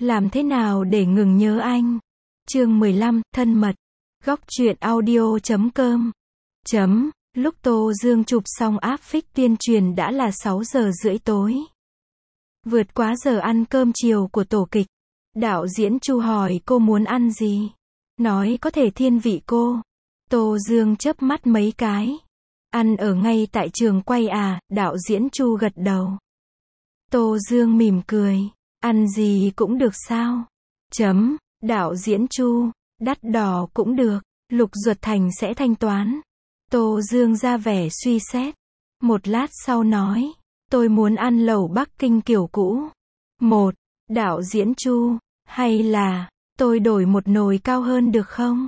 Làm thế nào để ngừng nhớ anh? Chương 15, thân mật. Góc truyện audio.com. Lúc Tô Dương chụp xong áp phích tuyên truyền đã là 6 giờ rưỡi tối. Vượt quá giờ ăn cơm chiều của tổ kịch. Đạo diễn Chu hỏi cô muốn ăn gì? Nói có thể thiên vị cô. Tô Dương chớp mắt mấy cái. Ăn ở ngay tại trường quay à? Đạo diễn Chu gật đầu. Tô Dương mỉm cười. Ăn gì cũng được sao? Đạo diễn Chu, đắt đỏ cũng được, Lục Duật Thành sẽ thanh toán. Tô Dương ra vẻ suy xét. Một lát sau nói, tôi muốn ăn lẩu Bắc Kinh kiểu cũ. Đạo diễn Chu, hay là, tôi đổi một nồi cao hơn được không?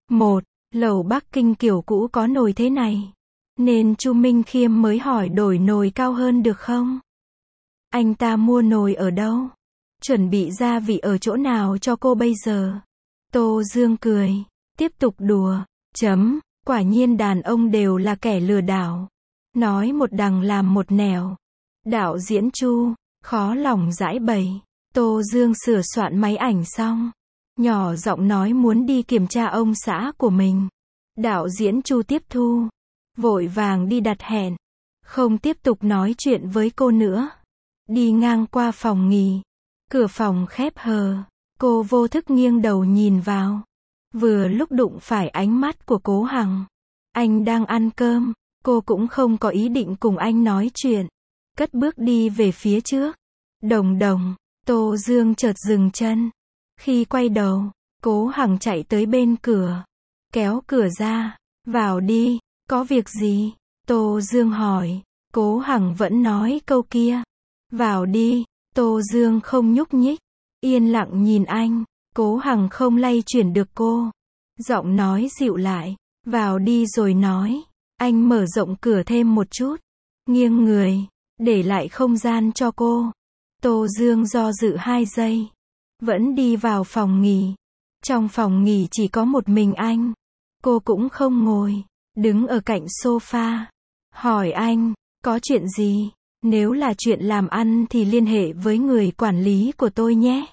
Lẩu Bắc Kinh kiểu cũ có nồi thế này. Nên Chu Minh Khiêm mới hỏi đổi nồi cao hơn được không? Anh ta mua nồi ở đâu? Chuẩn bị gia vị ở chỗ nào cho cô bây giờ? Tô Dương cười, tiếp tục đùa. Quả nhiên đàn ông đều là kẻ lừa đảo. Nói một đằng làm một nẻo. Đạo diễn Chu, khó lòng giải bày. Tô Dương sửa soạn máy ảnh xong. Nhỏ giọng nói muốn đi kiểm tra ông xã của mình. Đạo diễn Chu tiếp thu. Vội vàng đi đặt hẹn. Không tiếp tục nói chuyện với cô nữa. Đi ngang qua phòng nghỉ. Cửa phòng khép hờ. Cô vô thức nghiêng đầu nhìn vào. Vừa lúc đụng phải ánh mắt của Cố Hằng. Anh đang ăn cơm. Cô cũng không có ý định cùng anh nói chuyện. Cất bước đi về phía trước. Đồng. Tô Dương chợt dừng chân. Khi quay đầu, Cố Hằng chạy tới bên cửa. Kéo cửa ra. Vào đi. Có việc gì? Tô Dương hỏi. Cố Hằng vẫn nói câu kia. Vào đi. Tô Dương không nhúc nhích. Yên lặng nhìn anh. Cố Hằng không lay chuyển được cô. Giọng nói dịu lại. Vào đi rồi nói. Anh mở rộng cửa thêm một chút. Nghiêng người. Để lại không gian cho cô. Tô Dương do dự 2 giây. Vẫn đi vào phòng nghỉ. Trong phòng nghỉ chỉ có một mình anh. Cô cũng không ngồi. Đứng ở cạnh sofa. Hỏi anh. Có chuyện gì? Nếu là chuyện làm ăn thì liên hệ với người quản lý của tôi nhé.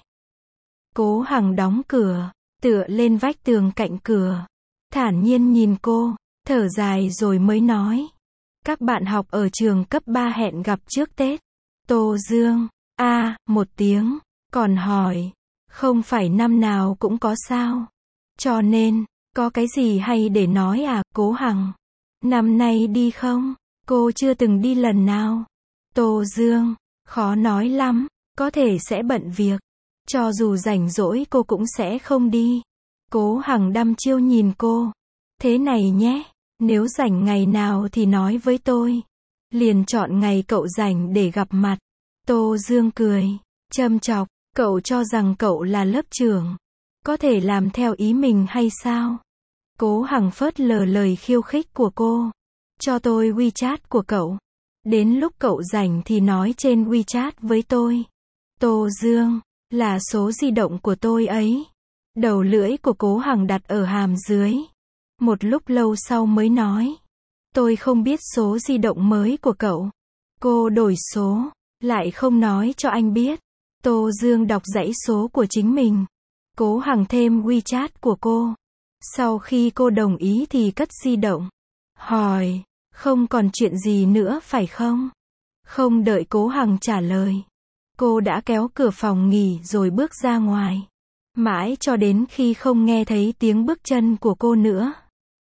Cố Hằng đóng cửa. Tựa lên vách tường cạnh cửa. Thản nhiên nhìn cô. Thở dài rồi mới nói. Các bạn học ở trường cấp 3 hẹn gặp trước Tết. Tô Dương. Một tiếng. Còn hỏi. Không phải năm nào cũng có sao? Cho nên, có cái gì hay để nói à? Cố Hằng. Năm nay đi không? Cô chưa từng đi lần nào. Tô Dương. Khó nói lắm. Có thể sẽ bận việc. Cho dù rảnh rỗi cô cũng sẽ không đi. Cố Hằng đăm chiêu nhìn cô. Thế này nhé. Nếu rảnh ngày nào thì nói với tôi. Liền chọn ngày cậu rảnh để gặp mặt. Tô Dương cười. Châm chọc. Cậu cho rằng cậu là lớp trưởng. Có thể làm theo ý mình hay sao? Cố Hằng phớt lờ lời khiêu khích của cô. Cho tôi WeChat của cậu. Đến lúc cậu rảnh thì nói trên WeChat với tôi. Tô Dương. Là số di động của tôi ấy. Đầu lưỡi của Cố Hằng đặt ở hàm dưới. Một lúc lâu sau mới nói. Tôi không biết số di động mới của cậu. Cô đổi số. Lại không nói cho anh biết. Tô Dương đọc dãy số của chính mình. Cố Hằng thêm WeChat của cô. Sau khi cô đồng ý thì cất di động. Hỏi. Không còn chuyện gì nữa phải không? Không đợi Cố Hằng trả lời. Cô đã kéo cửa phòng nghỉ rồi bước ra ngoài. Mãi cho đến khi không nghe thấy tiếng bước chân của cô nữa.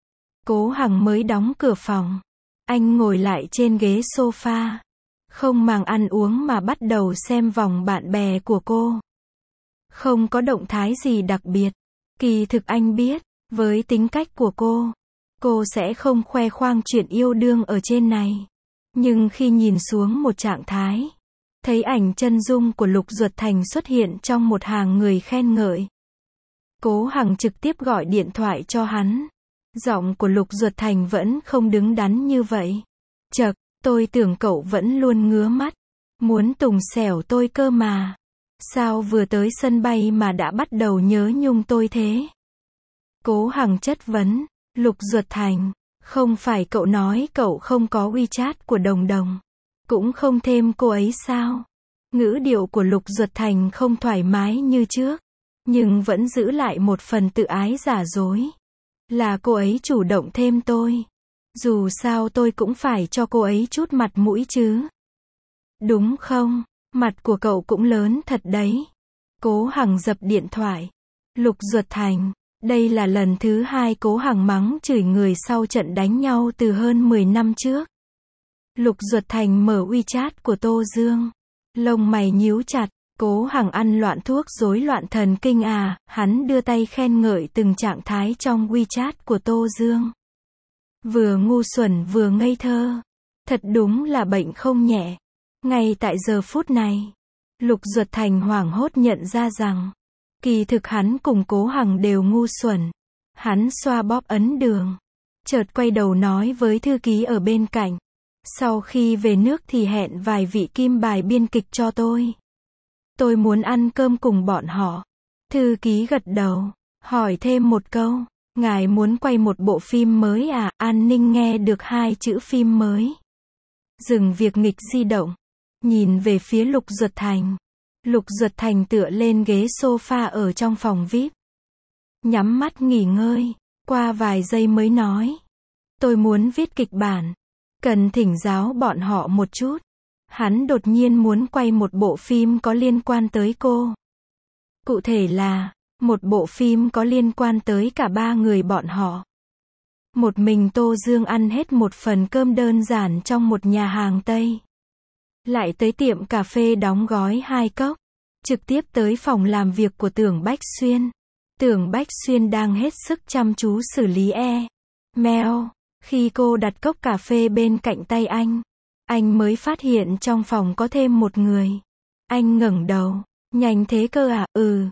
Cố Hằng mới đóng cửa phòng. Anh ngồi lại trên ghế sofa. Không màng ăn uống mà bắt đầu xem vòng bạn bè của cô. Không có động thái gì đặc biệt. Kỳ thực anh biết, với tính cách của cô sẽ không khoe khoang chuyện yêu đương ở trên này. Nhưng khi nhìn xuống một trạng thái, thấy ảnh chân dung của Lục Duật Thành xuất hiện trong một hàng người khen ngợi. Cố Hằng trực tiếp gọi điện thoại cho hắn. Giọng của Lục Duật Thành vẫn không đứng đắn như vậy. Chậc, tôi tưởng cậu vẫn luôn ngứa mắt. Muốn tùng xẻo tôi cơ mà. Sao vừa tới sân bay mà đã bắt đầu nhớ nhung tôi thế? Cố Hằng chất vấn. Lục Duật Thành, không phải cậu nói cậu không có WeChat của Đồng Đồng. Cũng không thêm cô ấy sao? Ngữ điệu của Lục Duật Thành không thoải mái như trước, nhưng vẫn giữ lại một phần tự ái giả dối. Là cô ấy chủ động thêm tôi. Dù sao tôi cũng phải cho cô ấy chút mặt mũi chứ. Đúng không? Mặt của cậu cũng lớn thật đấy. Cố Hằng dập điện thoại. Lục Duật Thành. Đây là lần thứ 2 Cố Hằng mắng chửi người sau trận đánh nhau từ hơn 10 năm trước. Lục Duật Thành mở WeChat của Tô Dương. Lông mày nhíu chặt. Cố Hằng ăn loạn thuốc rối loạn thần kinh à, hắn đưa tay khen ngợi từng trạng thái trong WeChat của Tô Dương. Vừa ngu xuẩn vừa ngây thơ. Thật đúng là bệnh không nhẹ. Ngay tại giờ phút này, Lục Duật Thành hoảng hốt nhận ra rằng, kỳ thực hắn cùng Cố Hằng đều ngu xuẩn. Hắn xoa bóp ấn đường. Chợt quay đầu nói với thư ký ở bên cạnh. Sau khi về nước thì hẹn vài vị kim bài biên kịch cho tôi. Tôi muốn ăn cơm cùng bọn họ. Thư ký gật đầu, hỏi thêm một câu. Ngài muốn quay một bộ phim mới à? An ninh nghe được 2 chữ phim mới. Dừng việc nghịch di động. Nhìn về phía Lục Duật Thành. Lục Duật Thành tựa lên ghế sofa ở trong phòng VIP. Nhắm mắt nghỉ ngơi. Qua vài giây mới nói. Tôi muốn viết kịch bản. Cần thỉnh giáo bọn họ một chút. Hắn đột nhiên muốn quay một bộ phim có liên quan tới cô. Cụ thể là, một bộ phim có liên quan tới cả 3 người bọn họ. Một mình Tô Dương ăn hết một phần cơm đơn giản trong một nhà hàng Tây. Lại tới tiệm cà phê đóng gói 2 cốc. Trực tiếp tới phòng làm việc của Tưởng Bách Xuyên. Tưởng Bách Xuyên đang hết sức chăm chú xử lý email. Khi cô đặt cốc cà phê bên cạnh tay anh mới phát hiện trong phòng có thêm một người. Anh ngẩng đầu. Nhanh thế cơ à?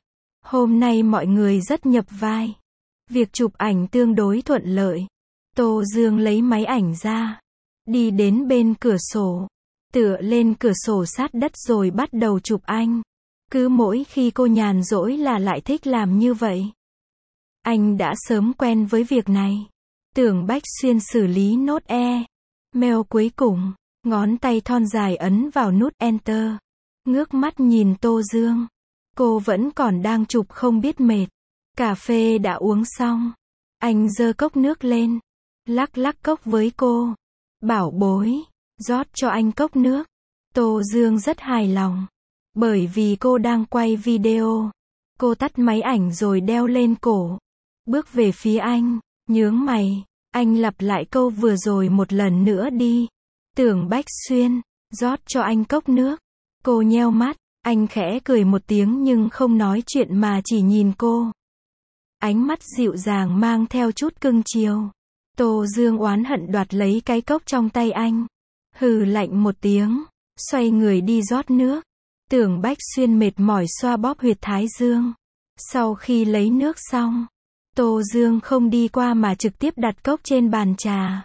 Hôm nay mọi người rất nhập vai. Việc chụp ảnh tương đối thuận lợi. Tô Dương lấy máy ảnh ra. Đi đến bên cửa sổ. Tựa lên cửa sổ sát đất rồi bắt đầu chụp anh. Cứ mỗi khi cô nhàn rỗi là lại thích làm như vậy. Anh đã sớm quen với việc này. Tưởng Bách Xuyên xử lý nốt mail cuối cùng. Ngón tay thon dài ấn vào nút Enter. Ngước mắt nhìn Tô Dương. Cô vẫn còn đang chụp không biết mệt. Cà phê đã uống xong. Anh giơ cốc nước lên. Lắc lắc cốc với cô. Bảo bối. Rót cho anh cốc nước. Tô Dương rất hài lòng. Bởi vì cô đang quay video. Cô tắt máy ảnh rồi đeo lên cổ. Bước về phía anh. Nhướng mày. Anh lặp lại câu vừa rồi một lần nữa đi. Tưởng Bách Xuyên. Rót cho anh cốc nước. Cô nheo mắt. Anh khẽ cười một tiếng nhưng không nói chuyện mà chỉ nhìn cô. Ánh mắt dịu dàng mang theo chút cưng chiều. Tô Dương oán hận đoạt lấy cái cốc trong tay anh. Hừ lạnh một tiếng. Xoay người đi rót nước. Tưởng Bách Xuyên mệt mỏi xoa bóp huyệt thái dương. Sau khi lấy nước xong, Tô Dương không đi qua mà trực tiếp đặt cốc trên bàn trà.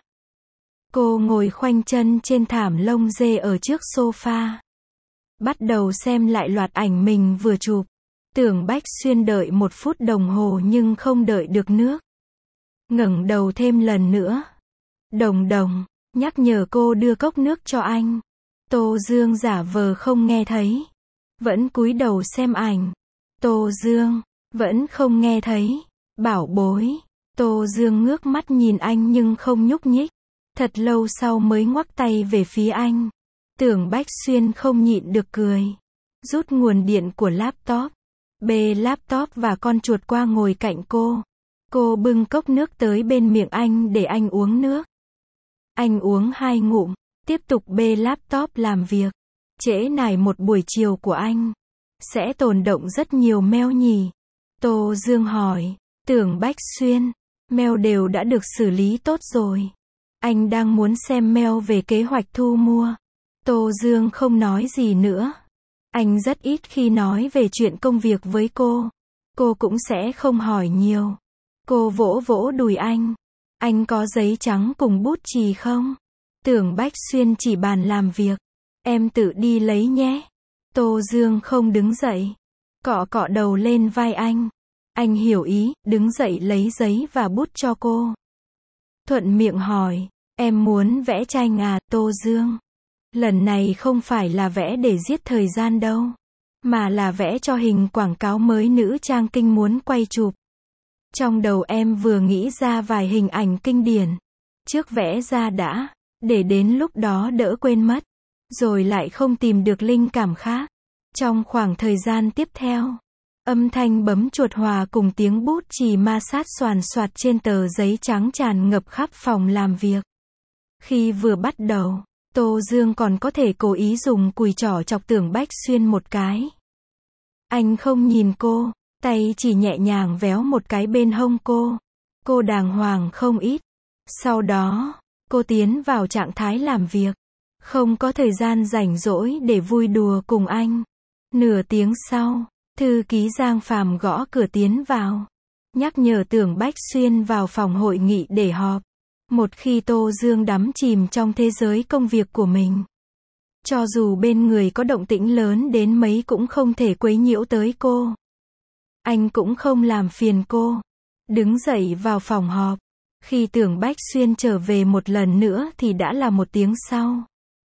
Cô ngồi khoanh chân trên thảm lông dê ở trước sofa. Bắt đầu xem lại loạt ảnh mình vừa chụp. Tưởng Bách Xuyên đợi 1 phút đồng hồ nhưng không đợi được nước. Ngẩng đầu thêm lần nữa. Đồng đồng, nhắc nhở cô đưa cốc nước cho anh. Tô Dương giả vờ không nghe thấy. Vẫn cúi đầu xem ảnh. Tô Dương, vẫn không nghe thấy. Bảo bối. Tô Dương ngước mắt nhìn anh nhưng không nhúc nhích. Thật lâu sau mới ngoắc tay về phía anh. Tưởng Bách Xuyên không nhịn được cười. Rút nguồn điện của laptop. Bê laptop và con chuột qua ngồi cạnh cô. Cô bưng cốc nước tới bên miệng anh để anh uống nước. Anh uống 2 ngụm. Tiếp tục bê laptop làm việc. Trễ nải một buổi chiều của anh. Sẽ tồn động rất nhiều mail nhỉ? Tô Dương hỏi. Tưởng Bách Xuyên. Mail đều đã được xử lý tốt rồi. Anh đang muốn xem mail về kế hoạch thu mua. Tô Dương không nói gì nữa. Anh rất ít khi nói về chuyện công việc với cô. Cô cũng sẽ không hỏi nhiều. Cô vỗ vỗ đùi anh. Anh có giấy trắng cùng bút chì không? Tưởng Bách Xuyên chỉ bàn làm việc. Em tự đi lấy nhé. Tô Dương không đứng dậy. Cọ cọ đầu lên vai anh. Anh hiểu ý, đứng dậy lấy giấy và bút cho cô. Thuận miệng hỏi. Em muốn vẽ tranh à, Tô Dương? Lần này không phải là vẽ để giết thời gian đâu, mà là vẽ cho hình quảng cáo mới nữ trang kinh muốn quay chụp. Trong đầu em vừa nghĩ ra vài hình ảnh kinh điển. Trước vẽ ra đã, để đến lúc đó đỡ quên mất. Rồi lại không tìm được linh cảm khác. Trong khoảng thời gian tiếp theo, âm thanh bấm chuột hòa cùng tiếng bút chì ma sát xoàn xoạt trên tờ giấy trắng tràn ngập khắp phòng làm việc. Khi vừa bắt đầu, Tô Dương còn có thể cố ý dùng cùi trỏ chọc Tưởng Bách Xuyên một cái. Anh không nhìn cô, tay chỉ nhẹ nhàng véo một cái bên hông cô. Cô đàng hoàng không ít. Sau đó, cô tiến vào trạng thái làm việc. Không có thời gian rảnh rỗi để vui đùa cùng anh. Nửa tiếng sau, thư ký Giang Phàm gõ cửa tiến vào. Nhắc nhở Tưởng Bách Xuyên vào phòng hội nghị để họp. Một khi Tô Dương đắm chìm trong thế giới công việc của mình. Cho dù bên người có động tĩnh lớn đến mấy cũng không thể quấy nhiễu tới cô. Anh cũng không làm phiền cô. Đứng dậy vào phòng họp. Khi Tưởng Bách Xuyên trở về một lần nữa thì đã là 1 tiếng sau.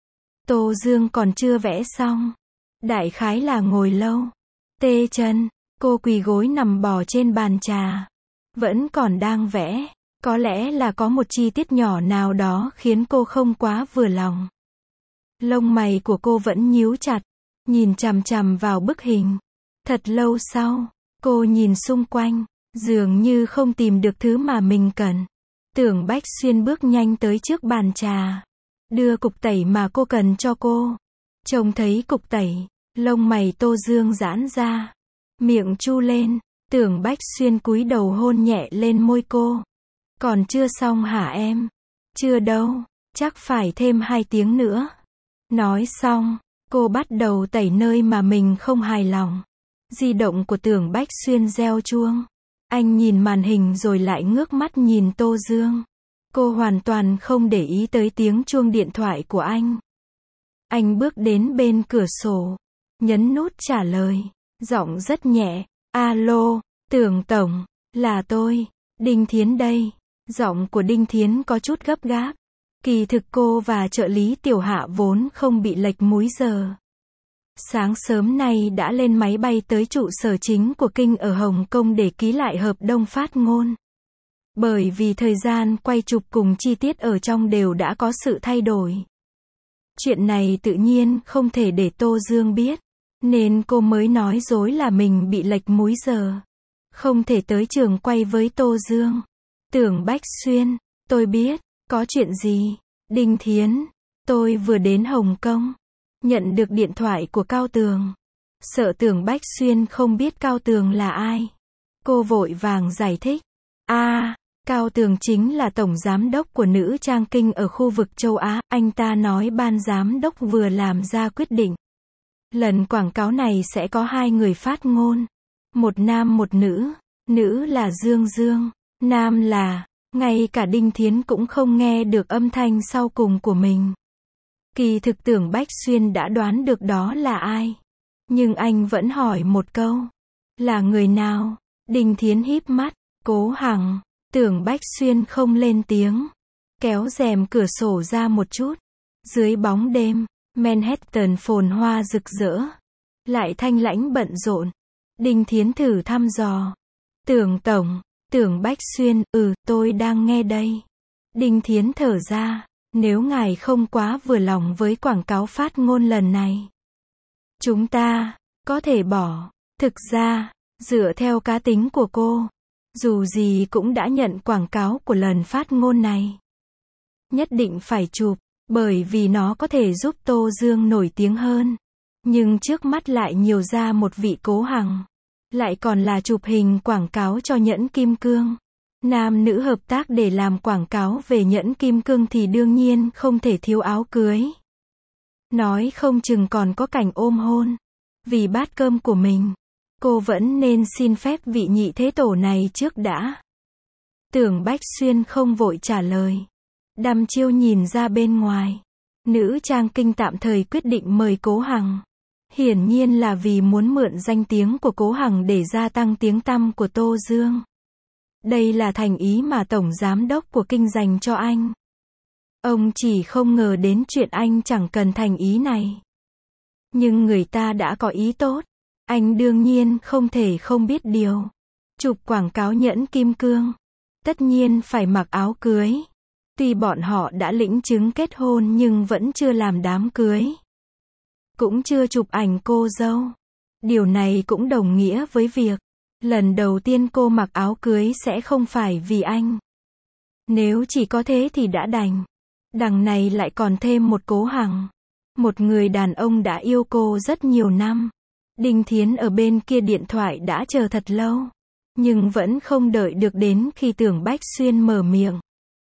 Tô Dương còn chưa vẽ xong. Đại khái là ngồi lâu. Tê chân. Cô quỳ gối nằm bò trên bàn trà. Vẫn còn đang vẽ. Có lẽ là có một chi tiết nhỏ nào đó khiến cô không quá vừa lòng. Lông mày của cô vẫn nhíu chặt. Nhìn chằm chằm vào bức hình. Thật lâu sau, cô nhìn xung quanh. Dường như không tìm được thứ mà mình cần. Tưởng Bách Xuyên bước nhanh tới trước bàn trà. Đưa cục tẩy mà cô cần cho cô. Trông thấy cục tẩy, lông mày Tô Dương giãn ra. Miệng chu lên. Tưởng Bách Xuyên cúi đầu hôn nhẹ lên môi cô. Còn chưa xong hả em? Chưa đâu, chắc phải thêm 2 tiếng nữa. Nói xong, cô bắt đầu tẩy nơi mà mình không hài lòng. Di động của Tưởng Bách Xuyên reo chuông. Anh nhìn màn hình rồi lại ngước mắt nhìn Tô Dương. Cô hoàn toàn không để ý tới tiếng chuông điện thoại của anh. Anh bước đến bên cửa sổ, nhấn nút trả lời, giọng rất nhẹ. Alo, Tưởng Tổng, là tôi, Đinh Thiến đây. Giọng của Đinh Thiến có chút gấp gáp. Kỳ thực cô và trợ lý Tiểu Hạ vốn không bị lệch múi giờ. Sáng sớm nay đã lên máy bay tới trụ sở chính của Kinh ở Hồng Kông để ký lại hợp đồng phát ngôn. Bởi vì thời gian quay chụp cùng chi tiết ở trong đều đã có sự thay đổi. Chuyện này tự nhiên không thể để Tô Dương biết. Nên cô mới nói dối là mình bị lệch múi giờ. Không thể tới trường quay với Tô Dương. Tưởng Bách Xuyên, tôi biết, có chuyện gì? Đinh Thiến, tôi vừa đến Hồng Kông. Nhận được điện thoại của Cao Tường. Sợ Tưởng Bách Xuyên không biết Cao Tường là ai. Cô vội vàng giải thích. Cao Tường chính là tổng giám đốc của nữ trang kinh ở khu vực châu Á. Anh ta nói ban giám đốc vừa làm ra quyết định. Lần quảng cáo này sẽ có 2 người phát ngôn. Một nam một nữ. Nữ là Dương Dương. Nam là, ngay cả Đinh Thiến cũng không nghe được âm thanh sau cùng của mình. Kỳ thực Tưởng Bách Xuyên đã đoán được đó là ai. Nhưng anh vẫn hỏi một câu. Là người nào? Đinh Thiến híp mắt. Cố Hằng. Tưởng Bách Xuyên không lên tiếng. Kéo rèm cửa sổ ra một chút. Dưới bóng đêm, Manhattan phồn hoa rực rỡ. Lại thanh lãnh bận rộn. Đinh Thiến thử thăm dò. Tưởng Tổng. Tưởng Bách Xuyên, tôi đang nghe đây. Đinh Thiến thở ra. Nếu ngài không quá vừa lòng với quảng cáo phát ngôn lần này, chúng ta có thể bỏ. Thực ra, dựa theo cá tính của cô, dù gì cũng đã nhận quảng cáo của lần phát ngôn này. Nhất định phải chụp, bởi vì nó có thể giúp Tô Dương nổi tiếng hơn. Nhưng trước mắt lại nhiều ra một vị Cố Hằng. Lại còn là chụp hình quảng cáo cho nhẫn kim cương. Nam nữ hợp tác để làm quảng cáo về nhẫn kim cương thì đương nhiên không thể thiếu áo cưới. Nói không chừng còn có cảnh ôm hôn. Vì bát cơm của mình, cô vẫn nên xin phép vị nhị thế tổ này trước đã. Tưởng Bách Xuyên không vội trả lời. Đăm chiêu nhìn ra bên ngoài. Nữ trang kinh tạm thời quyết định mời Cố Hằng. Hiển nhiên là vì muốn mượn danh tiếng của Cố Hằng để gia tăng tiếng tăm của Tô Dương. Đây là thành ý mà Tổng Giám đốc của Kinh dành cho anh. Ông chỉ không ngờ đến chuyện anh chẳng cần thành ý này. Nhưng người ta đã có ý tốt. Anh đương nhiên không thể không biết điều. Chụp quảng cáo nhẫn kim cương. Tất nhiên phải mặc áo cưới. Tuy bọn họ đã lĩnh chứng kết hôn nhưng vẫn chưa làm đám cưới. Cũng chưa chụp ảnh cô dâu. Điều này cũng đồng nghĩa với việc, lần đầu tiên cô mặc áo cưới sẽ không phải vì anh. Nếu chỉ có thế thì đã đành. Đằng này lại còn thêm một Cố Hằng. Một người đàn ông đã yêu cô rất nhiều năm. Đinh Thiến ở bên kia điện thoại đã chờ thật lâu. Nhưng vẫn không đợi được đến khi Tưởng Bách Xuyên mở miệng.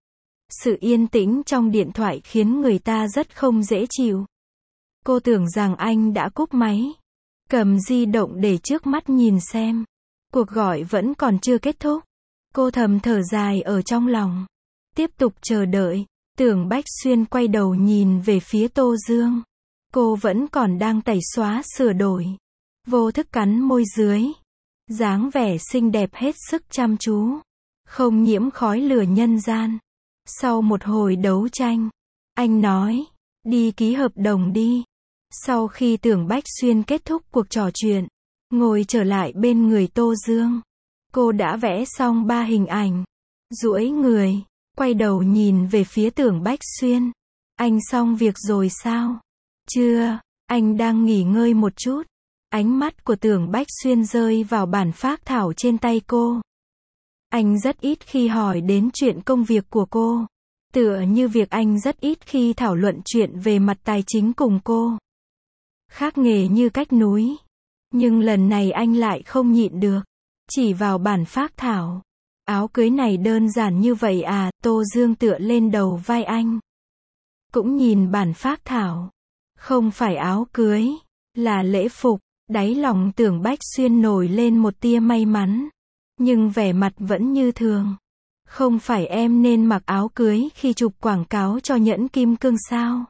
Sự yên tĩnh trong điện thoại khiến người ta rất không dễ chịu. Cô tưởng rằng anh đã cúp máy. Cầm di động để trước mắt nhìn xem. Cuộc gọi vẫn còn chưa kết thúc. Cô thầm thở dài ở trong lòng. Tiếp tục chờ đợi. Tưởng Bách Xuyên quay đầu nhìn về phía Tô Dương. Cô vẫn còn đang tẩy xóa sửa đổi. Vô thức cắn môi dưới. Dáng vẻ xinh đẹp hết sức chăm chú. Không nhiễm khói lửa nhân gian. Sau một hồi đấu tranh, anh nói, đi ký hợp đồng đi. Sau khi Tưởng Bách Xuyên kết thúc cuộc trò chuyện, ngồi trở lại bên người Tô Dương. Cô đã vẽ xong 3 hình ảnh. Duỗi người, quay đầu nhìn về phía Tưởng Bách Xuyên. Anh xong việc rồi sao? Chưa, anh đang nghỉ ngơi một chút. Ánh mắt của Tưởng Bách Xuyên rơi vào bản phác thảo trên tay cô. Anh rất ít khi hỏi đến chuyện công việc của cô. Tựa như việc anh rất ít khi thảo luận chuyện về mặt tài chính cùng cô. Khác nghề như cách núi. Nhưng lần này anh lại không nhịn được. Chỉ vào bản phác thảo. Áo cưới này đơn giản như vậy à? Tô Dương tựa lên đầu vai anh. Cũng nhìn bản phác thảo. Không phải áo cưới, là lễ phục. Đáy lòng Tưởng Bách Xuyên nổi lên một tia may mắn. Nhưng vẻ mặt vẫn như thường. Không phải em nên mặc áo cưới khi chụp quảng cáo cho nhẫn kim cương sao?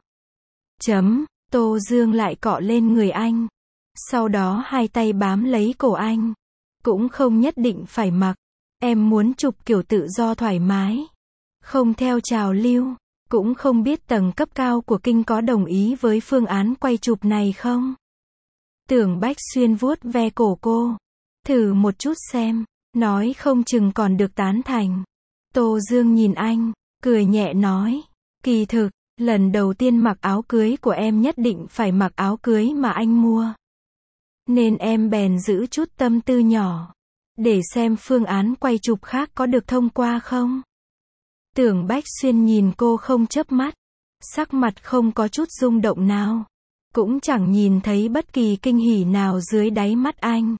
Tô Dương lại cọ lên người anh. Sau đó hai tay bám lấy cổ anh. Cũng không nhất định phải mặc. Em muốn chụp kiểu tự do thoải mái. Không theo trào lưu. Cũng không biết tầng cấp cao của kinh có đồng ý với phương án quay chụp này không? Tưởng Bách Xuyên vuốt ve cổ cô. Thử một chút xem. Nói không chừng còn được tán thành. Tô Dương nhìn anh, cười nhẹ nói. Kỳ thực, lần đầu tiên mặc áo cưới của em nhất định phải mặc áo cưới mà anh mua. Nên em bèn giữ chút tâm tư nhỏ. Để xem phương án quay chụp khác có được thông qua không. Tưởng Bách Xuyên nhìn cô không chớp mắt. Sắc mặt không có chút rung động nào. Cũng chẳng nhìn thấy bất kỳ kinh hỉ nào dưới đáy mắt anh.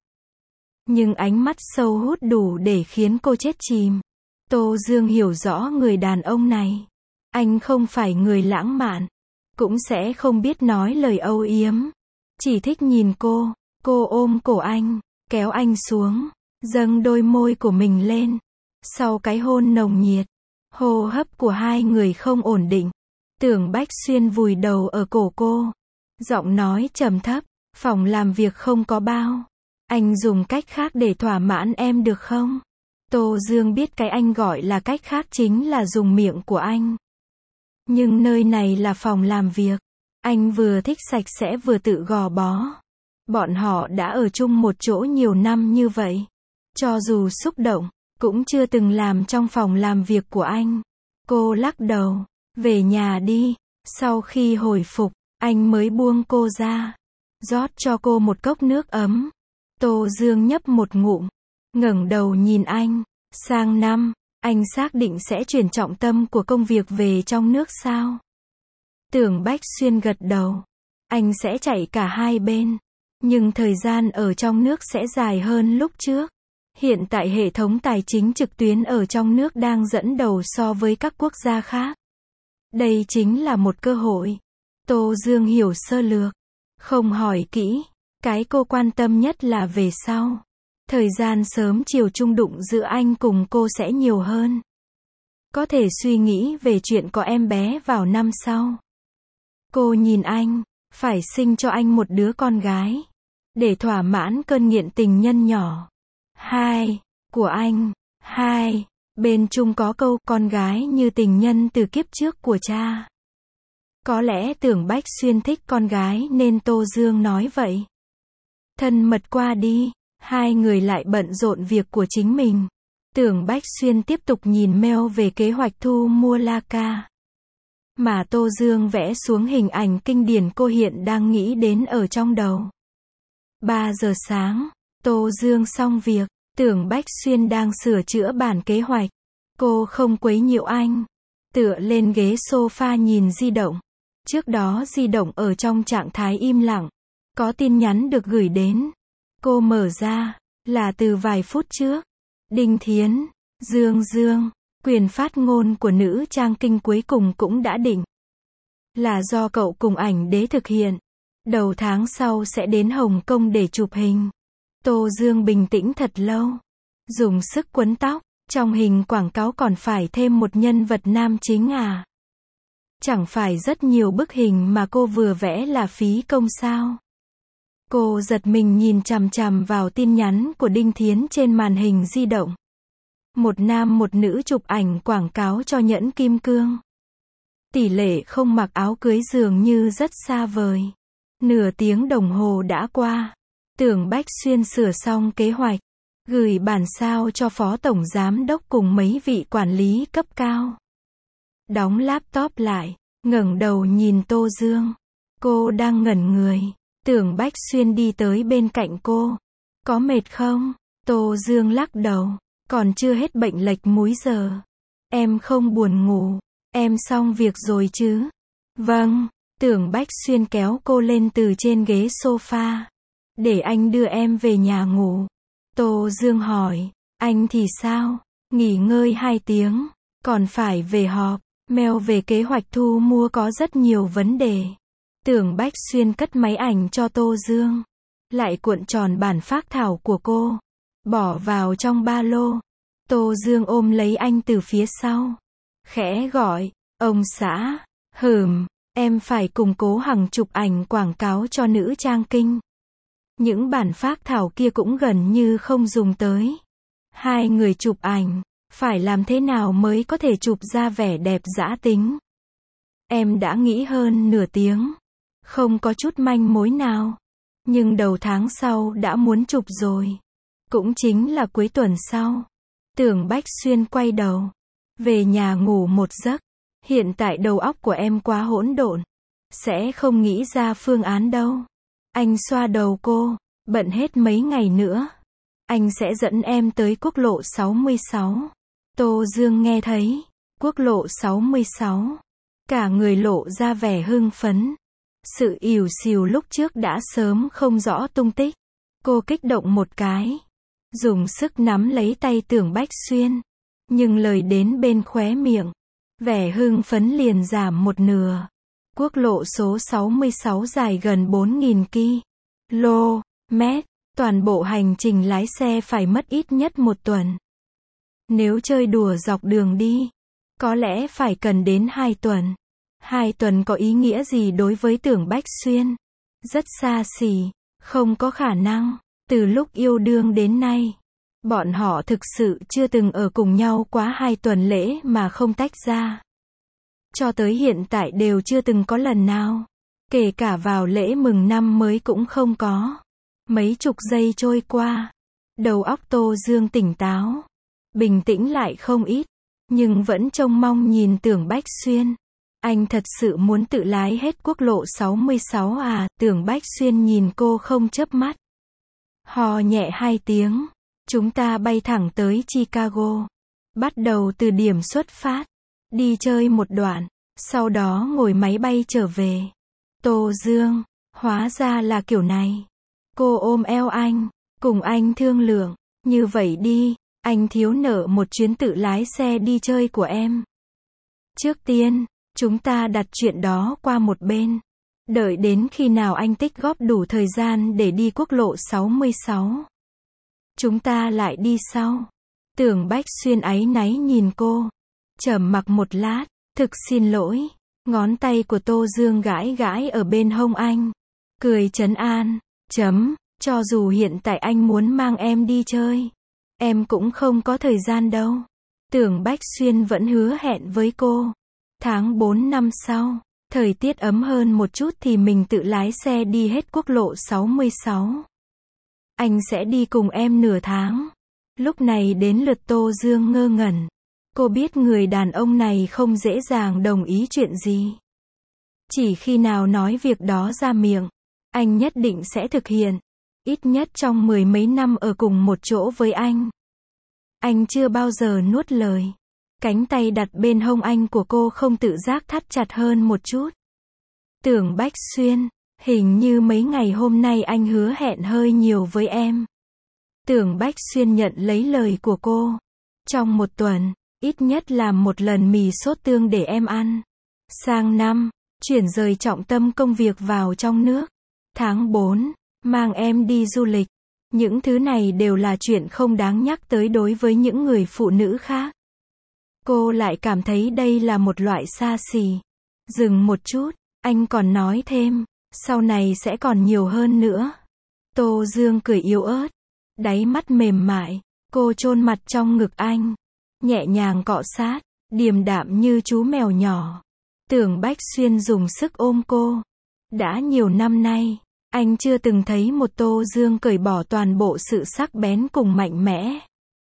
Nhưng ánh mắt sâu hút đủ để khiến cô chết chìm. Tô Dương hiểu rõ người đàn ông này. Anh không phải người lãng mạn. Cũng sẽ không biết nói lời âu yếm. Chỉ thích nhìn cô. Cô ôm cổ anh, kéo anh xuống, dâng đôi môi của mình lên. Sau cái hôn nồng nhiệt, hô hấp của hai người không ổn định. Tưởng Bách Xuyên vùi đầu ở cổ cô. Giọng nói trầm thấp, phòng làm việc không có bao. Anh dùng cách khác để thỏa mãn em được không? Tô Dương biết cái anh gọi là cách khác chính là dùng miệng của anh. Nhưng nơi này là phòng làm việc. Anh vừa thích sạch sẽ vừa tự gò bó. Bọn họ đã ở chung một chỗ nhiều năm như vậy. Cho dù xúc động, cũng chưa từng làm trong phòng làm việc của anh. Cô lắc đầu. Về nhà đi. Sau khi hồi phục, anh mới buông cô ra. Rót cho cô một cốc nước ấm. Tô Dương nhấp một ngụm. Ngẩng đầu nhìn anh. Sang năm, anh xác định sẽ chuyển trọng tâm của công việc về trong nước sao? Tưởng Bách Xuyên gật đầu. Anh sẽ chạy cả hai bên. Nhưng thời gian ở trong nước sẽ dài hơn lúc trước. Hiện tại hệ thống tài chính trực tuyến ở trong nước đang dẫn đầu so với các quốc gia khác. Đây chính là một cơ hội. Tô Dương hiểu sơ lược. Không hỏi kỹ. Cái cô quan tâm nhất là về sau. Thời gian sớm chiều chung đụng giữa anh cùng cô sẽ nhiều hơn. Có thể suy nghĩ về chuyện có em bé vào năm sau. Cô nhìn anh. Phải sinh cho anh một đứa con gái. Để thỏa mãn cơn nghiện tình nhân nhỏ. Của anh. Bên chung có câu con gái như tình nhân từ kiếp trước của cha. Có lẽ Tưởng Bách Xuyên thích con gái nên Tô Dương nói vậy. Thân mật qua đi, hai người lại bận rộn việc của chính mình. Tưởng Bách Xuyên tiếp tục nhìn mail về kế hoạch thu mua La Ca. Mà Tô Dương vẽ xuống hình ảnh kinh điển cô hiện đang nghĩ đến ở trong đầu. 3 giờ sáng, Tô Dương xong việc, Tưởng Bách Xuyên đang sửa chữa bản kế hoạch. Cô không quấy nhiễu anh. Tựa lên ghế sofa nhìn di động. Trước đó di động ở trong trạng thái im lặng. Có tin nhắn được gửi đến. Cô mở ra, là từ vài phút trước. Đinh Thiến, Dương, quyền phát ngôn của nữ trang kinh cuối cùng cũng đã định. Là do cậu cùng ảnh đế thực hiện. Đầu tháng sau sẽ đến Hồng Kông để chụp hình. Tô Dương bình tĩnh thật lâu. Dùng sức quấn tóc. Trong hình quảng cáo còn phải thêm một nhân vật nam chính à? Chẳng phải rất nhiều bức hình mà cô vừa vẽ là phí công sao? Cô giật mình nhìn chằm chằm vào tin nhắn của Đinh Thiến trên màn hình di động. Một nam một nữ chụp ảnh quảng cáo cho nhẫn kim cương. Tỷ lệ không mặc áo cưới dường như rất xa vời. Nửa tiếng đồng hồ đã qua. Tưởng Bách Xuyên sửa xong kế hoạch. Gửi bản sao cho phó tổng giám đốc cùng mấy vị quản lý cấp cao. Đóng laptop lại, ngẩng đầu nhìn Tô Dương. Cô đang ngẩn người. Tưởng Bách Xuyên đi tới bên cạnh cô. Có mệt không? Tô Dương lắc đầu. Còn chưa hết bệnh lệch múi giờ. Em không buồn ngủ. Em xong việc rồi chứ? Vâng. Tưởng Bách Xuyên kéo cô lên từ trên ghế sofa. Để anh đưa em về nhà ngủ. Tô Dương hỏi, anh thì sao? Nghỉ ngơi 2 tiếng, còn phải về họp. Mail về kế hoạch thu mua có rất nhiều vấn đề. Tưởng Bách Xuyên cất máy ảnh cho Tô Dương. Lại cuộn tròn bản phác thảo của cô. Bỏ vào trong ba lô. Tô Dương ôm lấy anh từ phía sau. Khẽ gọi, ông xã, em phải cùng Cố Hằng chụp ảnh quảng cáo cho nữ trang kinh. Những bản phác thảo kia cũng gần như không dùng tới. Hai người chụp ảnh, phải làm thế nào mới có thể chụp ra vẻ đẹp dã tính? Em đã nghĩ hơn nửa tiếng. Không có chút manh mối nào. Nhưng đầu tháng sau đã muốn chụp rồi. Cũng chính là cuối tuần sau. Tưởng Bách Xuyên quay đầu. Về nhà ngủ một giấc. Hiện tại đầu óc của em quá hỗn độn. Sẽ không nghĩ ra phương án đâu. Anh xoa đầu cô. Bận hết mấy ngày nữa. Anh sẽ dẫn em tới quốc lộ 66. Tô Dương nghe thấy. Quốc lộ 66. Cả người lộ ra vẻ hưng phấn. Sự ỉu xìu lúc trước đã sớm không rõ tung tích. Cô kích động một cái. Dùng sức nắm lấy tay Tưởng Bách Xuyên. Nhưng lời đến bên khóe miệng. Vẻ hưng phấn liền giảm một nửa. Quốc lộ số 66 dài gần 4.000 km. Toàn bộ hành trình lái xe phải mất ít nhất 1 tuần. Nếu chơi đùa dọc đường đi, có lẽ phải cần đến 2 tuần. 2 tuần có ý nghĩa gì đối với Tưởng Bách Xuyên? Rất xa xỉ, không có khả năng. Từ lúc yêu đương đến nay, bọn họ thực sự chưa từng ở cùng nhau quá 2 tuần lễ mà không tách ra. Cho tới hiện tại đều chưa từng có lần nào. Kể cả vào lễ mừng năm mới cũng không có. Mấy chục giây trôi qua. Đầu óc Tô Dương tỉnh táo. Bình tĩnh lại không ít. Nhưng vẫn trông mong nhìn Tưởng Bách Xuyên. Anh thật sự muốn tự lái hết quốc lộ 66 à? Tưởng Bách Xuyên nhìn cô không chớp mắt. Hò nhẹ 2 tiếng. Chúng ta bay thẳng tới Chicago. Bắt đầu từ điểm xuất phát. Đi chơi một đoạn. Sau đó ngồi máy bay trở về. Tô Dương. Hóa ra là kiểu này. Cô ôm eo anh. Cùng anh thương lượng. Như vậy đi. Anh thiếu nợ một chuyến tự lái xe đi chơi của em. Trước tiên, chúng ta đặt chuyện đó qua một bên. Đợi đến khi nào anh tích góp đủ thời gian để đi quốc lộ 66. Chúng ta lại đi sau. Tưởng Bách Xuyên áy náy nhìn cô. Trầm mặc một lát. Thực xin lỗi. Ngón tay của Tô Dương gãi gãi ở bên hông anh. Cười trấn an. Cho dù hiện tại anh muốn mang em đi chơi. Em cũng không có thời gian đâu. Tưởng Bách Xuyên vẫn hứa hẹn với cô. Tháng 4 năm sau. Thời tiết ấm hơn một chút thì mình tự lái xe đi hết quốc lộ 66. Anh sẽ đi cùng em nửa tháng. Lúc này đến lượt Tô Dương ngơ ngẩn. Cô biết người đàn ông này không dễ dàng đồng ý chuyện gì. Chỉ khi nào nói việc đó ra miệng, anh nhất định sẽ thực hiện. Ít nhất trong 10 mấy năm ở cùng một chỗ với anh. Anh chưa bao giờ nuốt lời. Cánh tay đặt bên hông anh của cô không tự giác thắt chặt hơn một chút. Tưởng Bách Xuyên, hình như mấy ngày hôm nay anh hứa hẹn hơi nhiều với em. Tưởng Bách Xuyên nhận lấy lời của cô. Trong một tuần, ít nhất làm một lần mì sốt tương để em ăn. Sang năm, chuyển rời trọng tâm công việc vào trong nước. Tháng 4, mang em đi du lịch. Những thứ này đều là chuyện không đáng nhắc tới đối với những người phụ nữ khác. Cô lại cảm thấy đây là một loại xa xỉ. Dừng một chút, anh còn nói thêm, sau này sẽ còn nhiều hơn nữa. Tô Dương cười yếu ớt, đáy mắt mềm mại, cô chôn mặt trong ngực anh, nhẹ nhàng cọ sát, điềm đạm như chú mèo nhỏ. Tưởng Bách Xuyên dùng sức ôm cô. Đã nhiều năm nay, anh chưa từng thấy một Tô Dương cởi bỏ toàn bộ sự sắc bén cùng mạnh mẽ.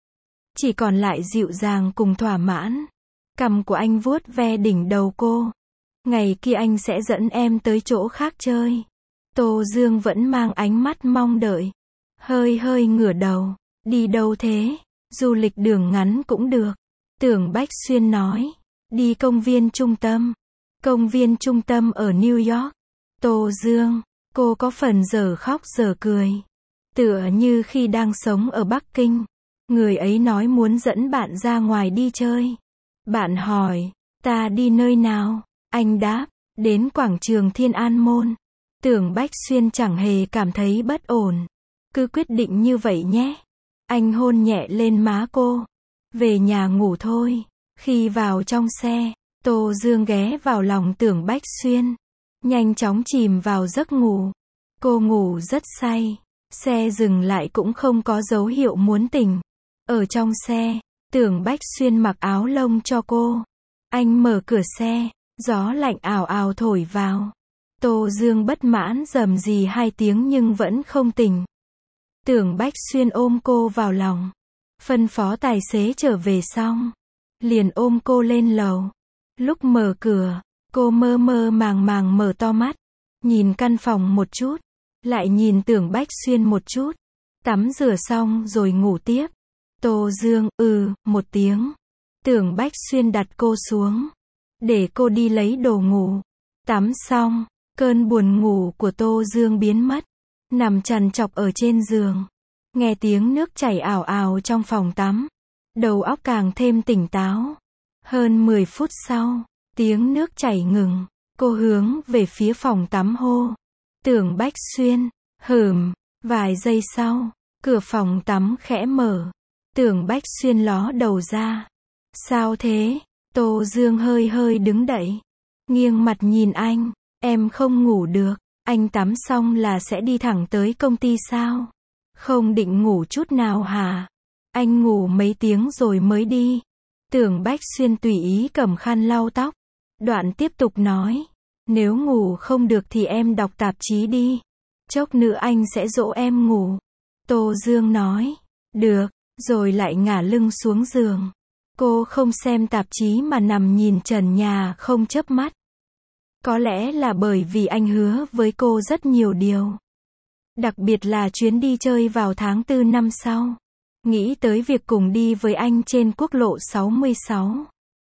Chỉ còn lại dịu dàng cùng thỏa mãn. Cằm của anh vuốt ve đỉnh đầu cô. Ngày kia anh sẽ dẫn em tới chỗ khác chơi. Tô Dương vẫn mang ánh mắt mong đợi. Hơi hơi ngửa đầu. Đi đâu thế? Du lịch đường ngắn cũng được. Tưởng Bách Xuyên nói. Đi công viên trung tâm. Công viên trung tâm ở New York. Tô Dương, cô có phần giờ khóc giờ cười. Tựa như khi đang sống ở Bắc Kinh. Người ấy nói muốn dẫn bạn ra ngoài đi chơi. Bạn hỏi, ta đi nơi nào? Anh đáp, đến quảng trường Thiên An Môn. Tưởng Bách Xuyên chẳng hề cảm thấy bất ổn. Cứ quyết định như vậy nhé. Anh hôn nhẹ lên má cô. Về nhà ngủ thôi. Khi vào trong xe, Tô Dương ghé vào lòng Tưởng Bách Xuyên. Nhanh chóng chìm vào giấc ngủ. Cô ngủ rất say. Xe dừng lại cũng không có dấu hiệu muốn tỉnh. Ở trong xe, Tưởng Bách Xuyên mặc áo lông cho cô. Anh mở cửa xe, gió lạnh ào ào thổi vào. Tô Dương bất mãn rầm rì 2 tiếng nhưng vẫn không tỉnh. Tưởng Bách Xuyên ôm cô vào lòng. Phân phó tài xế trở về xong. Liền ôm cô lên lầu. Lúc mở cửa, cô mơ mơ màng màng mở to mắt. Nhìn căn phòng một chút. Lại nhìn Tưởng Bách Xuyên một chút. Tắm rửa xong rồi ngủ tiếp. Tô Dương, một tiếng. Tưởng Bách Xuyên đặt cô xuống. Để cô đi lấy đồ ngủ. Tắm xong, cơn buồn ngủ của Tô Dương biến mất. Nằm trằn trọc ở trên giường. Nghe tiếng nước chảy ào ào trong phòng tắm. Đầu óc càng thêm tỉnh táo. Hơn 10 phút sau, tiếng nước chảy ngừng. Cô hướng về phía phòng tắm hô. Tưởng Bách Xuyên, vài giây sau, cửa phòng tắm khẽ mở. Tưởng Bách Xuyên ló đầu ra. Sao thế? Tô Dương hơi hơi đứng dậy. Nghiêng mặt nhìn anh. Em không ngủ được. Anh tắm xong là sẽ đi thẳng tới công ty sao? Không định ngủ chút nào hả? Anh ngủ mấy tiếng rồi mới đi. Tưởng Bách Xuyên tùy ý cầm khăn lau tóc. Đoạn tiếp tục nói. Nếu ngủ không được thì em đọc tạp chí đi. Chốc nữa anh sẽ dỗ em ngủ. Tô Dương nói. Được. Rồi lại ngả lưng xuống giường. Cô không xem tạp chí mà nằm nhìn trần nhà không chớp mắt. Có lẽ là bởi vì anh hứa với cô rất nhiều điều. Đặc biệt là chuyến đi chơi vào tháng 4 năm sau. Nghĩ tới việc cùng đi với anh trên quốc lộ 66.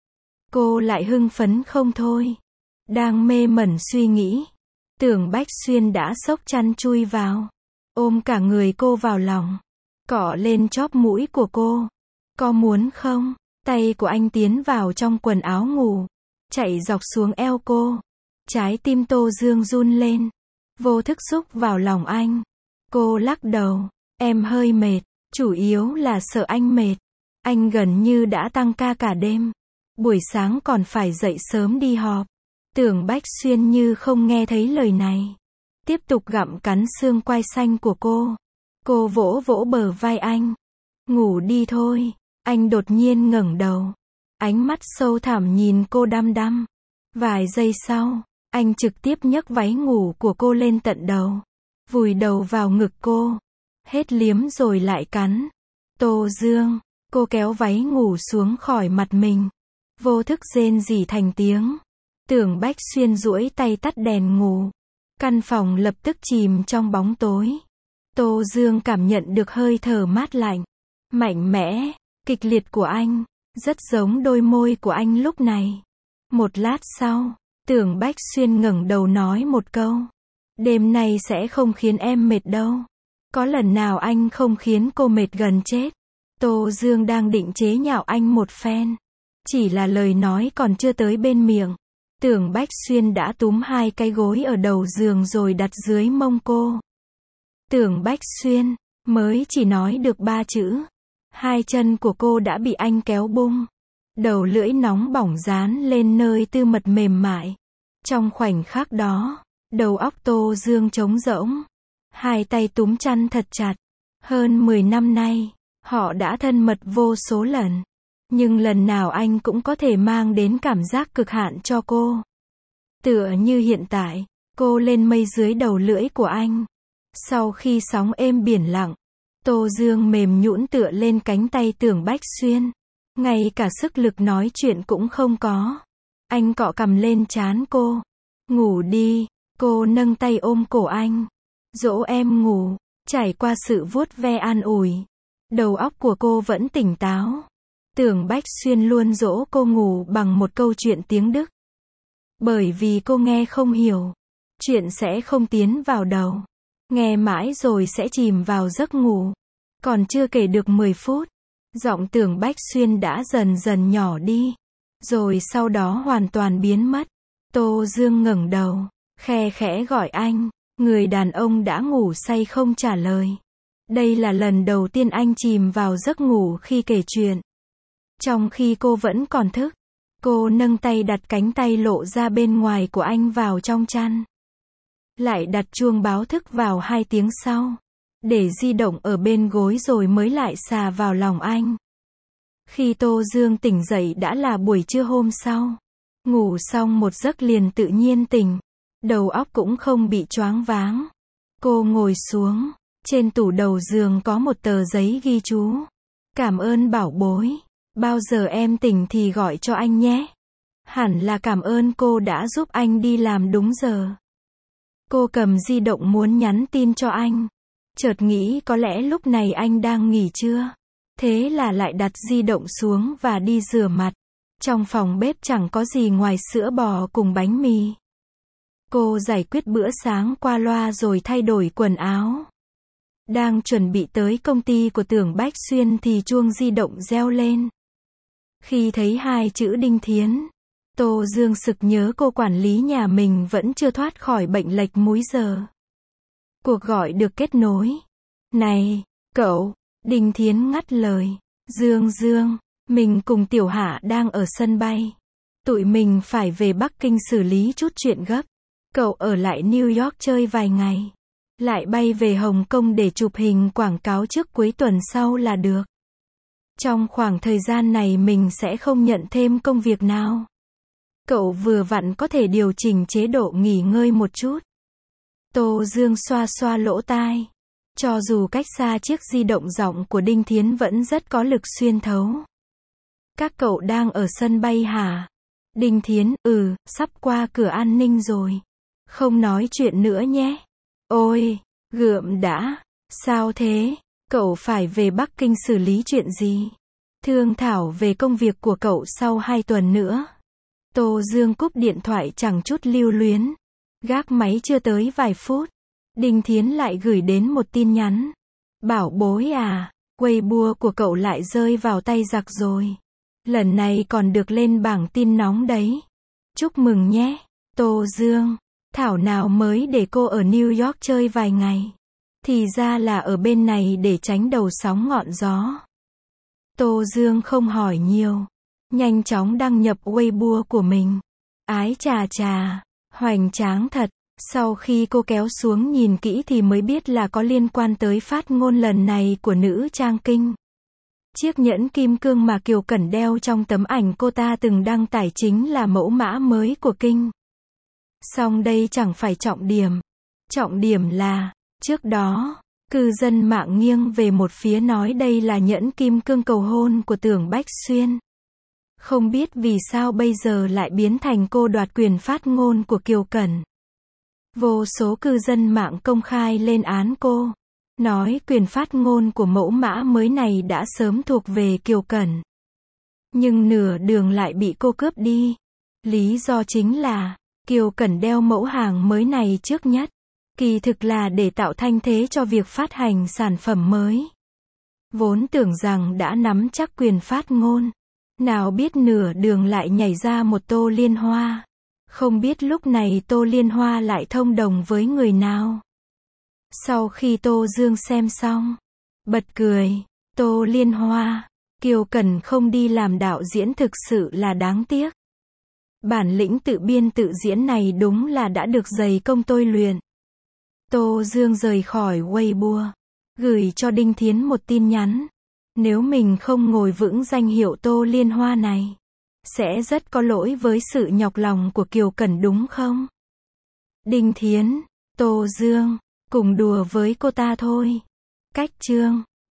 Cô lại hưng phấn không thôi. Đang mê mẩn suy nghĩ. Tưởng Bách Xuyên đã xốc chăn chui vào. Ôm cả người cô vào lòng. Cọ lên chóp mũi của cô. Có muốn không? Tay của anh tiến vào trong quần áo ngủ. Chạy dọc xuống eo cô. Trái tim Tô Dương run lên. Vô thức xúc vào lòng anh. Cô lắc đầu. Em hơi mệt. Chủ yếu là sợ anh mệt. Anh gần như đã tăng ca cả đêm. Buổi sáng còn phải dậy sớm đi họp. Tưởng Bách Xuyên như không nghe thấy lời này. Tiếp tục gặm cắn xương quai xanh của cô. Cô vỗ vỗ bờ vai anh. Ngủ đi thôi. Anh đột nhiên ngẩng đầu. Ánh mắt sâu thẳm nhìn cô đăm đăm. Vài giây sau, Anh trực tiếp nhấc váy ngủ của cô lên tận đầu, vùi đầu vào ngực cô, hết liếm rồi lại cắn. Tô Dương, cô kéo váy ngủ xuống khỏi mặt mình, vô thức rên rỉ thành tiếng. Tưởng Bách Xuyên duỗi tay tắt đèn ngủ. Căn phòng lập tức chìm trong bóng tối. Tô Dương cảm nhận được hơi thở mát lạnh, mạnh mẽ, kịch liệt của anh, rất giống đôi môi của anh lúc này. Một lát sau, Tưởng Bách Xuyên ngẩng đầu nói một câu. Đêm nay sẽ không khiến em mệt đâu. Có lần nào anh không khiến cô mệt gần chết? Tô Dương đang định chế nhạo anh một phen. Chỉ là lời nói còn chưa tới bên miệng. Tưởng Bách Xuyên đã túm hai cái gối ở đầu giường rồi đặt dưới mông cô. Tưởng Bách Xuyên, mới chỉ nói được 3 chữ. Hai chân của cô đã bị anh kéo bung. Đầu lưỡi nóng bỏng dán lên nơi tư mật mềm mại. Trong khoảnh khắc đó, đầu óc Tô Dương trống rỗng. Hai tay túm chăn thật chặt. Hơn 10 năm nay, họ đã thân mật vô số lần. Nhưng lần nào anh cũng có thể mang đến cảm giác cực hạn cho cô. Tựa như hiện tại, cô lên mây dưới đầu lưỡi của anh. Sau khi sóng êm biển lặng, Tô Dương mềm nhũn tựa lên cánh tay Tưởng Bách Xuyên. Ngay cả sức lực nói chuyện cũng không có. Anh cọ cằm lên trán cô. Ngủ đi, cô nâng tay ôm cổ anh. Dỗ em ngủ, trải qua sự vuốt ve an ủi. Đầu óc của cô vẫn tỉnh táo. Tưởng Bách Xuyên luôn dỗ cô ngủ bằng một câu chuyện tiếng Đức. Bởi vì cô nghe không hiểu, chuyện sẽ không tiến vào đầu. Nghe mãi rồi sẽ chìm vào giấc ngủ. Còn chưa kể được 10 phút, giọng Tưởng Bách Xuyên đã dần dần nhỏ đi. Rồi sau đó hoàn toàn biến mất. Tô Dương ngẩng đầu, khe khẽ gọi anh. Người đàn ông đã ngủ say không trả lời. Đây là lần đầu tiên anh chìm vào giấc ngủ khi kể chuyện. Trong khi cô vẫn còn thức, cô nâng tay đặt cánh tay lộ ra bên ngoài của anh vào trong chăn. Lại đặt chuông báo thức vào 2 tiếng sau. Để di động ở bên gối rồi mới lại xà vào lòng anh. Khi Tô Dương tỉnh dậy đã là buổi trưa hôm sau. Ngủ xong một giấc liền tự nhiên tỉnh. Đầu óc cũng không bị choáng váng. Cô ngồi xuống. Trên tủ đầu giường có một tờ giấy ghi chú. Cảm ơn bảo bối. Bao giờ em tỉnh thì gọi cho anh nhé. Hẳn là cảm ơn cô đã giúp anh đi làm đúng giờ. Cô cầm di động muốn nhắn tin cho anh. Chợt nghĩ có lẽ lúc này anh đang nghỉ trưa. Thế là lại đặt di động xuống và đi rửa mặt. Trong phòng bếp chẳng có gì ngoài sữa bò cùng bánh mì. Cô giải quyết bữa sáng qua loa rồi thay đổi quần áo. Đang chuẩn bị tới công ty của Tưởng Bách Xuyên thì chuông di động reo lên. Khi thấy 2 chữ Đinh Thiến, Tô Dương sực nhớ cô quản lý nhà mình vẫn chưa thoát khỏi bệnh lệch múi giờ. Cuộc gọi được kết nối. Này, cậu, Đinh Thiến ngắt lời. Dương, mình cùng Tiểu Hạ đang ở sân bay. Tụi mình phải về Bắc Kinh xử lý chút chuyện gấp. Cậu ở lại New York chơi vài ngày. Lại bay về Hồng Kông để chụp hình quảng cáo trước cuối tuần sau là được. Trong khoảng thời gian này mình sẽ không nhận thêm công việc nào. Cậu vừa vặn có thể điều chỉnh chế độ nghỉ ngơi một chút. Tô Dương xoa xoa lỗ tai. Cho dù cách xa chiếc di động giọng của Đinh Thiến vẫn rất có lực xuyên thấu. Các cậu đang ở sân bay hả? Đinh Thiến, sắp qua cửa an ninh rồi. Không nói chuyện nữa nhé. Ôi, gượm đã. Sao thế? Cậu phải về Bắc Kinh xử lý chuyện gì? Thương thảo về công việc của cậu sau 2 tuần nữa. Tô Dương cúp điện thoại chẳng chút lưu luyến. Gác máy chưa tới vài phút. Đinh Thiến lại gửi đến một tin nhắn. Bảo bối à, Weibo của cậu lại rơi vào tay giặc rồi. Lần này còn được lên bảng tin nóng đấy. Chúc mừng nhé. Tô Dương, thảo nào mới để cô ở New York chơi vài ngày. Thì ra là ở bên này để tránh đầu sóng ngọn gió. Tô Dương không hỏi nhiều. Nhanh chóng đăng nhập Weibo của mình. Ái chà, hoành tráng thật. Sau khi cô kéo xuống nhìn kỹ thì mới biết là có liên quan tới phát ngôn lần này của nữ trang Kinh. Chiếc nhẫn kim cương mà Kiều Cẩn đeo trong tấm ảnh cô ta từng đăng tải chính là mẫu mã mới của Kinh. Song đây chẳng phải trọng điểm. Trọng điểm là, trước đó, cư dân mạng nghiêng về một phía nói đây là nhẫn kim cương cầu hôn của Tưởng Bách Xuyên. Không biết vì sao bây giờ lại biến thành cô đoạt quyền phát ngôn của Kiều Cẩn. Vô số cư dân mạng công khai lên án cô, nói quyền phát ngôn của mẫu mã mới này đã sớm thuộc về Kiều Cẩn. Nhưng nửa đường lại bị cô cướp đi. Lý do chính là, Kiều Cẩn đeo mẫu hàng mới này trước nhất. Kỳ thực là để tạo thanh thế cho việc phát hành sản phẩm mới. Vốn tưởng rằng đã nắm chắc quyền phát ngôn. Nào biết nửa đường lại nhảy ra một Tô Liên Hoa. Không biết lúc này Tô Liên Hoa lại thông đồng với người nào. Sau khi Tô Dương xem xong, bật cười, Tô Liên Hoa, Kiều Cẩn không đi làm đạo diễn thực sự là đáng tiếc. Bản lĩnh tự biên tự diễn này đúng là đã được dày công tôi luyện. Tô Dương rời khỏi Weibo, gửi cho Đinh Thiến một tin nhắn. Nếu mình không ngồi vững danh hiệu Tô Liên Hoa này, sẽ rất có lỗi với sự nhọc lòng của Kiều Cẩn đúng không? Đinh Thiến, Tô Dương, cùng đùa với cô ta thôi. Cách chương